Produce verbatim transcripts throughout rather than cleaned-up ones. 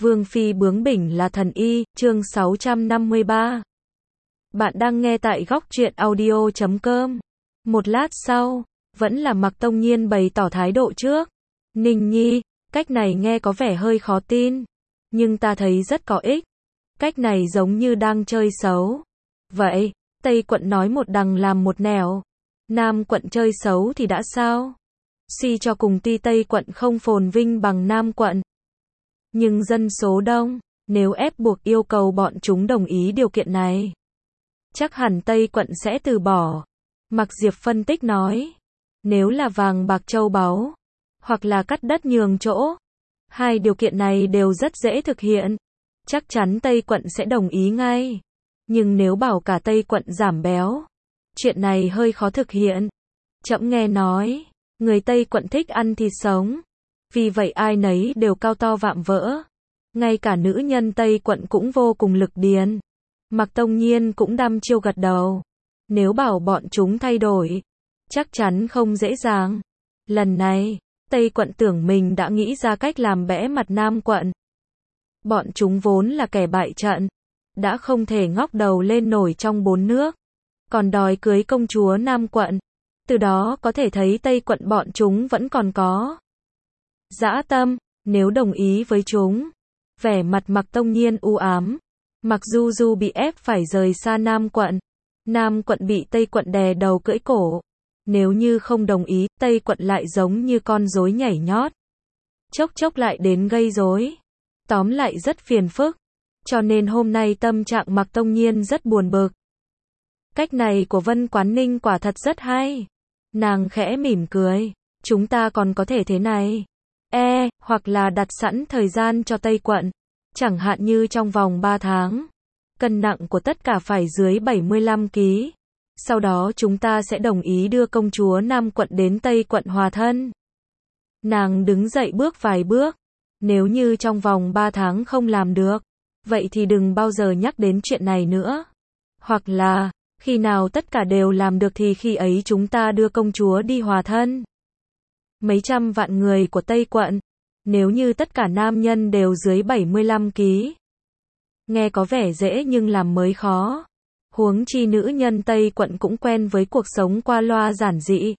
Vương phi bướng bỉnh là thần y, chương sáu trăm năm mươi ba. Bạn đang nghe tại góc truyện audio chấm com. Một lát sau, vẫn là Mạc Tông Nhiên bày tỏ thái độ trước. Ninh Nhi, cách này nghe có vẻ hơi khó tin, nhưng ta thấy rất có ích. Cách này giống như đang chơi xấu. Vậy, Tây quận nói một đằng làm một nẻo. Nam quận chơi xấu thì đã sao? Suy cho cùng tuy Tây quận không phồn vinh bằng Nam quận, nhưng dân số đông, nếu ép buộc yêu cầu bọn chúng đồng ý điều kiện này, chắc hẳn Tây quận sẽ từ bỏ. Mạc Diệp phân tích nói, nếu là vàng bạc châu báu, hoặc là cắt đất nhường chỗ, hai điều kiện này đều rất dễ thực hiện, chắc chắn Tây quận sẽ đồng ý ngay. Nhưng nếu bảo cả Tây quận giảm béo, chuyện này hơi khó thực hiện. Trẫm nghe nói, người Tây quận thích ăn thịt sống, vì vậy ai nấy đều cao to vạm vỡ. Ngay cả nữ nhân Tây quận cũng vô cùng lực điền. Mạc Tông Nhiên cũng đăm chiêu gật đầu. Nếu bảo bọn chúng thay đổi, chắc chắn không dễ dàng. Lần này, Tây quận tưởng mình đã nghĩ ra cách làm bẽ mặt Nam quận. Bọn chúng vốn là kẻ bại trận, đã không thể ngóc đầu lên nổi trong bốn nước, còn đòi cưới công chúa Nam quận. Từ đó có thể thấy Tây quận bọn chúng vẫn còn có dã tâm, nếu đồng ý với chúng. Vẻ mặt Mạc Tông Nhiên u ám. Mặc Du Du bị ép phải rời xa Nam quận, Nam quận bị Tây quận đè đầu cưỡi cổ. Nếu như không đồng ý, Tây quận lại giống như con rối nhảy nhót, chốc chốc lại đến gây rối. Tóm lại rất phiền phức. Cho nên hôm nay tâm trạng Mạc Tông Nhiên rất buồn bực. Cách này của Vân Quán Ninh quả thật rất hay. Nàng khẽ mỉm cười. Chúng ta còn có thể thế này. E, hoặc là đặt sẵn thời gian cho Tây quận. Chẳng hạn như trong vòng ba tháng. Cân nặng của tất cả phải dưới bảy mươi lăm ki lô gam. Sau đó chúng ta sẽ đồng ý đưa công chúa Nam quận đến Tây quận hòa thân. Nàng đứng dậy bước vài bước. Nếu như trong vòng ba tháng không làm được, vậy thì đừng bao giờ nhắc đến chuyện này nữa. Hoặc là, khi nào tất cả đều làm được thì khi ấy chúng ta đưa công chúa đi hòa thân. Mấy trăm vạn người của Tây quận, nếu như tất cả nam nhân đều dưới bảy mươi lăm ki lô gam. Nghe có vẻ dễ nhưng làm mới khó. Huống chi nữ nhân Tây quận cũng quen với cuộc sống qua loa giản dị.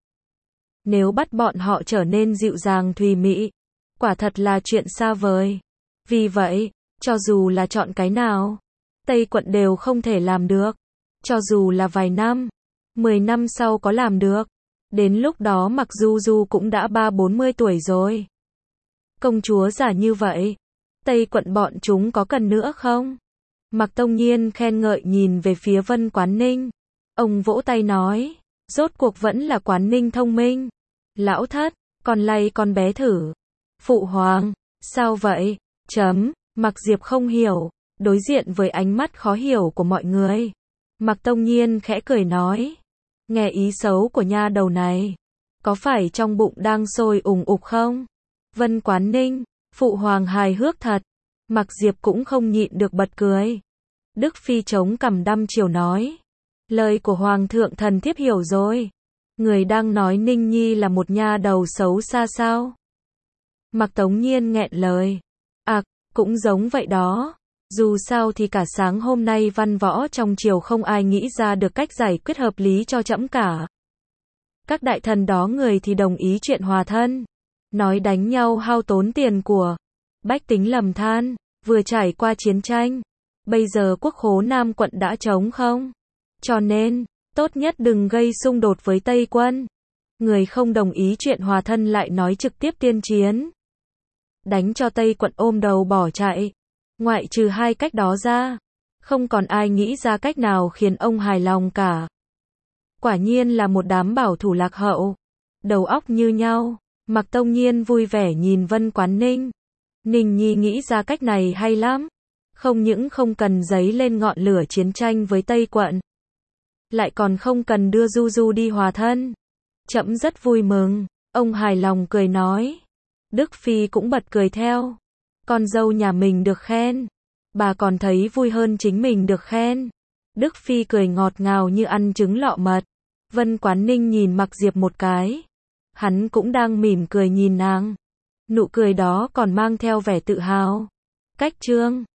Nếu bắt bọn họ trở nên dịu dàng thùy mị, quả thật là chuyện xa vời. Vì vậy, cho dù là chọn cái nào, Tây quận đều không thể làm được. Cho dù là vài năm, mười năm sau có làm được. Đến lúc đó Mạc Du Du cũng đã ba bốn mươi tuổi rồi. Công chúa già như vậy, Tây quận bọn chúng có cần nữa không? Mạc Tông Nhiên khen ngợi nhìn về phía Vân Quán Ninh. Ông vỗ tay nói, rốt cuộc vẫn là Quán Ninh thông minh. Lão thất, còn lay con bé thử. Phụ hoàng, sao vậy? Chấm, Mạc Diệp không hiểu, đối diện với ánh mắt khó hiểu của mọi người. Mạc Tông Nhiên khẽ cười nói, nghe ý xấu của nha đầu này, có phải trong bụng đang sôi ùng ục không? Vân Quán Ninh, phụ hoàng hài hước thật. Mạc Diệp cũng không nhịn được bật cười. Đức Phi chống cằm đăm chiều nói, lời của hoàng thượng thần thiếp hiểu rồi. Người đang nói Ninh Nhi là một nha đầu xấu xa sao? Mạc Tống Nhiên nghẹn lời. À, cũng giống vậy đó. Dù sao thì cả sáng hôm nay văn võ trong triều không ai nghĩ ra được cách giải quyết hợp lý cho trẫm cả. Các đại thần đó người thì đồng ý chuyện hòa thân, nói đánh nhau hao tốn tiền của, bách tính lầm than, vừa trải qua chiến tranh, bây giờ quốc khố Nam quận đã trống không. Cho nên, tốt nhất đừng gây xung đột với Tây quân. Người không đồng ý chuyện hòa thân lại nói trực tiếp tiên chiến, đánh cho Tây quận ôm đầu bỏ chạy. Ngoại trừ hai cách đó ra, không còn ai nghĩ ra cách nào khiến ông hài lòng cả. Quả nhiên là một đám bảo thủ lạc hậu, đầu óc như nhau. Mạc Tông Nhiên vui vẻ nhìn Vân Quán Ninh. Ninh Nhi nghĩ ra cách này hay lắm. Không những không cần giấy lên ngọn lửa chiến tranh với Tây quận, lại còn không cần đưa Du Du đi hòa thân. Trẫm rất vui mừng. Ông hài lòng cười nói. Đức Phi cũng bật cười theo. Con dâu nhà mình được khen, bà còn thấy vui hơn chính mình được khen. Đức Phi cười ngọt ngào như ăn trứng lọ mật. Vân Quán Ninh nhìn Mạc Diệp một cái. Hắn cũng đang mỉm cười nhìn nàng. Nụ cười đó còn mang theo vẻ tự hào. Cách chương